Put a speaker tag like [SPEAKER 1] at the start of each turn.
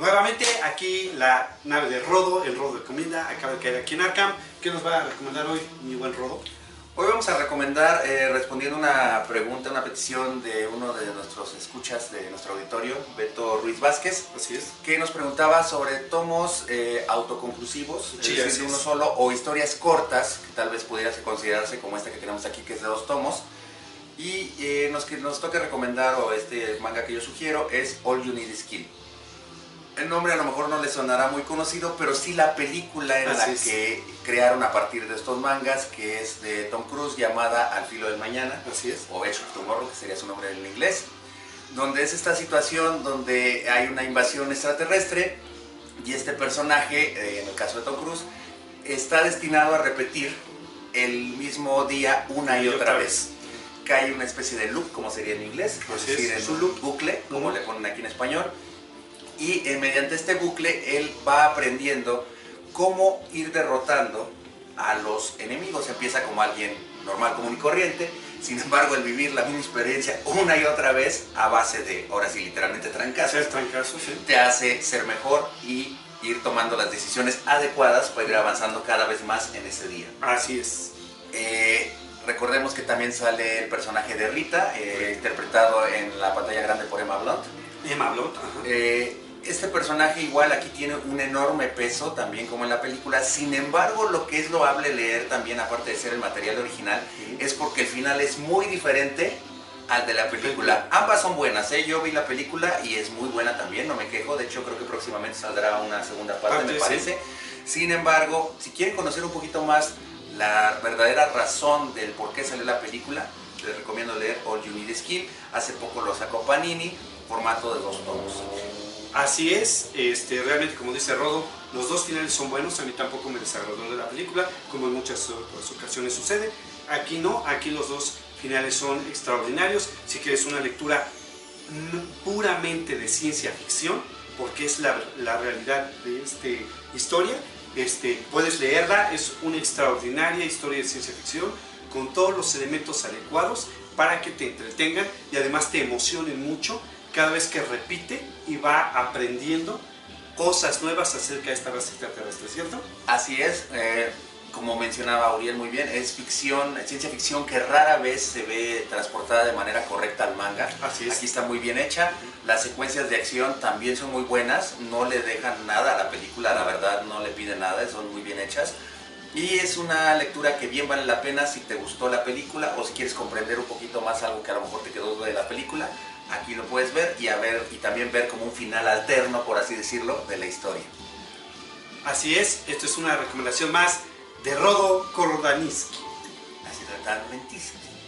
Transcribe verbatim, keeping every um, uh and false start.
[SPEAKER 1] nuevamente aquí la nave de Rodo, el Rodo de Comida, acaba de caer aquí en Arkham. ¿Qué nos va a recomendar hoy, mi buen Rodo?
[SPEAKER 2] Hoy vamos a recomendar, eh, respondiendo una pregunta, una petición de uno de nuestros escuchas de nuestro auditorio, Beto Ruiz Vázquez.
[SPEAKER 1] Así es.
[SPEAKER 2] Que nos preguntaba sobre tomos eh, autoconclusivos,
[SPEAKER 1] Sí,
[SPEAKER 2] es decir, de uno solo, o historias cortas, que tal vez pudiera considerarse como esta que tenemos aquí, que es de dos tomos. Y eh, nos, que nos toca recomendar, o este manga que yo sugiero, es All You Need Is Kill. El nombre a lo mejor no le sonará muy conocido, pero sí la película en la que crearon a partir de estos mangas, que es de Tom Cruise, llamada Al Filo del Mañana.
[SPEAKER 1] Así es.
[SPEAKER 2] O Edge of Tomorrow, que sería su nombre en inglés. Donde es esta situación donde hay una invasión extraterrestre y este personaje, eh, en el caso de Tom Cruise, está destinado a repetir el mismo día una y, y otra, otra vez. vez. Cae una especie de loop, como sería en inglés,
[SPEAKER 1] Así
[SPEAKER 2] es decir,
[SPEAKER 1] es.
[SPEAKER 2] en un loop, bucle, como uh-huh. le ponen aquí en español. Y eh, mediante este bucle él va aprendiendo cómo ir derrotando a los enemigos. Empieza como alguien normal, común y corriente. Sin embargo, el vivir la misma experiencia una y otra vez a base de, ahora sí, literalmente trancazos,
[SPEAKER 1] trancazos sí.
[SPEAKER 2] te hace ser mejor y ir tomando las decisiones adecuadas para ir avanzando cada vez más en ese día.
[SPEAKER 1] Así es.
[SPEAKER 2] Eh, recordemos que también sale el personaje de Rita, eh, interpretado en la pantalla grande por Emma Blunt.
[SPEAKER 1] Emma Blunt, ajá.
[SPEAKER 2] Eh, Este personaje igual aquí tiene un enorme peso, también como en la película. Sin embargo, lo que es loable leer también, aparte de ser el material original, sí. es porque el final es muy diferente al de la película. Sí. Ambas son buenas, ¿eh? Yo vi la película y es muy buena también, no me quejo. De hecho, creo que próximamente saldrá una segunda parte, parte me parece. Sí. Sin embargo, si quieren conocer un poquito más la verdadera razón del por qué salió la película, les recomiendo leer All You Need Is Kill. Hace poco lo sacó Panini, formato de dos tomos.
[SPEAKER 1] Así es, este, realmente como dice Rodo, los dos finales son buenos. A mí tampoco me desagradó de la película, como en muchas otras ocasiones sucede. Aquí no, aquí los dos finales son extraordinarios. Si quieres una lectura puramente de ciencia ficción, porque es la, la realidad de esta historia, este, puedes leerla. Es una extraordinaria historia de ciencia ficción con todos los elementos adecuados para que te entretengan y además te emocionen mucho cada vez que repite y va aprendiendo cosas nuevas acerca de esta raza extraterrestre, ¿cierto?
[SPEAKER 2] Así es, eh, como mencionaba Uriel muy bien, es ficción, ciencia ficción que rara vez se ve transportada de manera correcta al manga.
[SPEAKER 1] Así es.
[SPEAKER 2] Aquí está muy bien hecha, las secuencias de acción también son muy buenas, no le dejan nada a la película, la verdad no le piden nada, son muy bien hechas. Y es una lectura que bien vale la pena si te gustó la película o si quieres comprender un poquito más algo que a lo mejor te quedó de la película. Aquí lo puedes ver y, a ver y también ver como un final alterno, por así decirlo, de la historia.
[SPEAKER 1] Así es, esto es una recomendación más de Rodo Kordaniski.
[SPEAKER 2] Así tratan lentísimo.